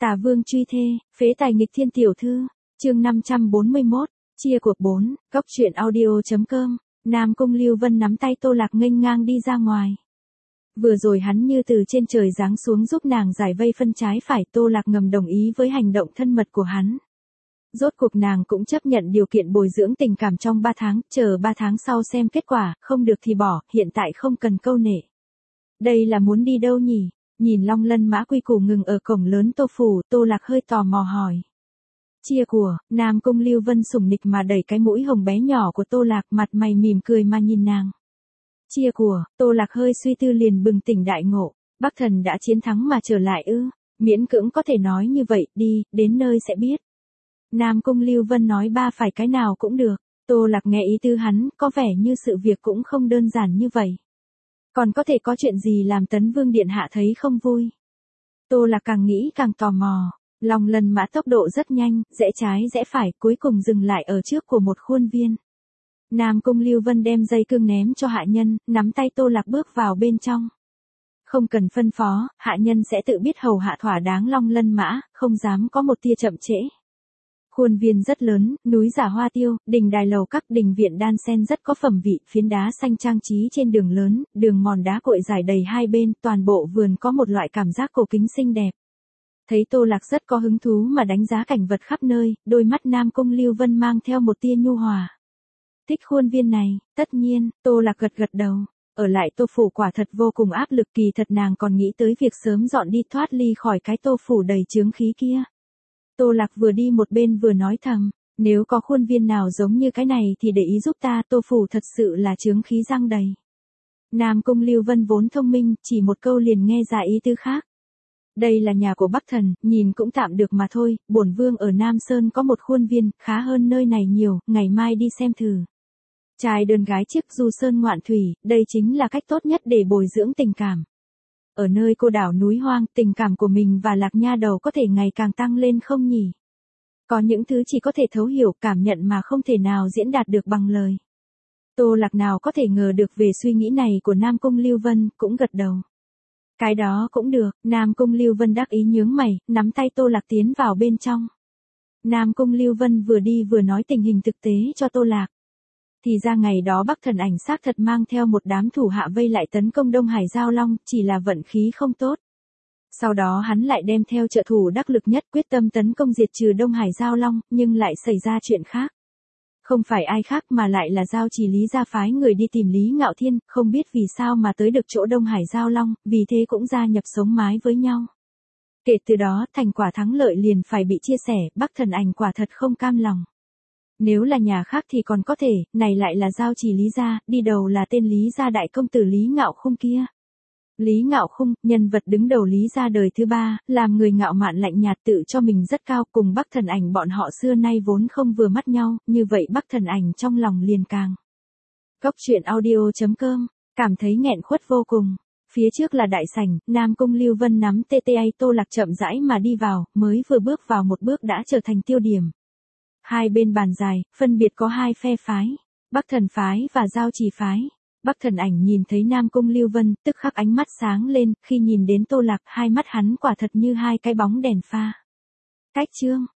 Tả Vương truy thê, phế tài nghịch thiên tiểu thư, chương 541, chia cuộc 4, góc truyện audio.com, Nam Cung Lưu Vân nắm tay Tô Lạc nghênh ngang đi ra ngoài. Vừa rồi hắn như từ trên trời giáng xuống giúp nàng giải vây phân trái phải, Tô Lạc ngầm đồng ý với hành động thân mật của hắn. Rốt cuộc nàng cũng chấp nhận điều kiện bồi dưỡng tình cảm trong 3 tháng, chờ 3 tháng sau xem kết quả, không được thì bỏ, hiện tại không cần câu nệ. Đây là muốn đi đâu nhỉ? Nhìn Long Lân mã quy củ ngừng ở cổng lớn Tô phủ, Tô Lạc hơi tò mò hỏi. Chia của, Nam Cung Lưu Vân sủng nịch mà đẩy cái mũi hồng bé nhỏ của Tô Lạc, mặt mày mỉm cười mà nhìn nàng. Chia của, Tô Lạc hơi suy tư liền bừng tỉnh đại ngộ, Bắc Thần đã chiến thắng mà trở lại ư? Miễn cưỡng có thể nói như vậy, đi, đến nơi sẽ biết. Nam Cung Lưu Vân nói ba phải cái nào cũng được, Tô Lạc nghe ý tư hắn, có vẻ như sự việc cũng không đơn giản như vậy. Còn có thể có chuyện gì làm Tấn Vương Điện Hạ thấy không vui? Tô Lạc càng nghĩ càng tò mò, Long Lân mã tốc độ rất nhanh, rẽ trái rẽ phải, cuối cùng dừng lại ở trước của một khuôn viên. Nam Cung Lưu Vân đem dây cương ném cho hạ nhân, nắm tay Tô Lạc bước vào bên trong. Không cần phân phó, hạ nhân sẽ tự biết hầu hạ thỏa đáng Long Lân mã, không dám có một tia chậm trễ. Khuôn viên rất lớn, núi giả hoa tiêu, đình đài lầu các, đình viện đan sen rất có phẩm vị, phiến đá xanh trang trí trên đường lớn, đường mòn đá cội dài đầy hai bên, toàn bộ vườn có một loại cảm giác cổ kính xinh đẹp. Thấy Tô Lạc rất có hứng thú mà đánh giá cảnh vật khắp nơi, đôi mắt Nam Cung Lưu Vân mang theo một tia nhu hòa. Thích khuôn viên này, tất nhiên, Tô Lạc gật gật đầu. Ở lại Tô phủ quả thật vô cùng áp lực, kỳ thật nàng còn nghĩ tới việc sớm dọn đi thoát ly khỏi cái Tô phủ đầy chướng khí kia. Tô Lạc vừa đi một bên vừa nói thầm, nếu có khuôn viên nào giống như cái này thì để ý giúp ta, Tô phủ thật sự là chướng khí giăng đầy. Nam Cung Lưu Vân vốn thông minh, chỉ một câu liền nghe ra ý tư khác. Đây là nhà của Bắc Thần, nhìn cũng tạm được mà thôi, bổn vương ở Nam Sơn có một khuôn viên, khá hơn nơi này nhiều, ngày mai đi xem thử. Trai đơn gái chiếc du sơn ngoạn thủy, đây chính là cách tốt nhất để bồi dưỡng tình cảm. Ở nơi cô đảo núi hoang, tình cảm của mình và Lạc Nha đầu có thể ngày càng tăng lên không nhỉ? Có những thứ chỉ có thể thấu hiểu, cảm nhận mà không thể nào diễn đạt được bằng lời. Tô Lạc nào có thể ngờ được về suy nghĩ này của Nam Cung Lưu Vân, cũng gật đầu. Cái đó cũng được, Nam Cung Lưu Vân đắc ý nhướng mày, nắm tay Tô Lạc tiến vào bên trong. Nam Cung Lưu Vân vừa đi vừa nói tình hình thực tế cho Tô Lạc. Thì ra ngày đó Bắc Thần ảnh xác thật mang theo một đám thủ hạ vây lại tấn công Đông Hải Giao Long, chỉ là vận khí không tốt. Sau đó hắn lại đem theo trợ thủ đắc lực nhất, quyết tâm tấn công diệt trừ Đông Hải Giao Long, nhưng lại xảy ra chuyện khác. Không phải ai khác mà lại là Giao Chỉ Lý gia phái người đi tìm Lý Ngạo Thiên, không biết vì sao mà tới được chỗ Đông Hải Giao Long, vì thế cũng gia nhập sống mái với nhau. Kể từ đó, thành quả thắng lợi liền phải bị chia sẻ, Bắc Thần ảnh quả thật không cam lòng. Nếu là nhà khác thì còn có thể, này lại là Giao Chỉ Lý gia, đi đầu là tên Lý gia đại công tử Lý Ngạo Khung kia. Lý Ngạo Khung, nhân vật đứng đầu Lý gia đời thứ 3, làm người ngạo mạn lạnh nhạt, tự cho mình rất cao, cùng Bắc Thần ảnh bọn họ xưa nay vốn không vừa mắt nhau, như vậy Bắc Thần ảnh trong lòng liền càng. Góc truyện audio.com, cảm thấy nghẹn khuất vô cùng. Phía trước là đại sảnh, Nam Cung Lưu Vân nắm TTA Tô Lạc chậm rãi mà đi vào, mới vừa bước vào một bước đã trở thành tiêu điểm. Hai bên bàn dài, phân biệt có hai phe phái, Bắc Thần phái và Giao Trì phái. Bắc Thần ảnh nhìn thấy Nam Cung Lưu Vân, tức khắc ánh mắt sáng lên, khi nhìn đến Tô Lạc, hai mắt hắn quả thật như hai cái bóng đèn pha. Cách chương,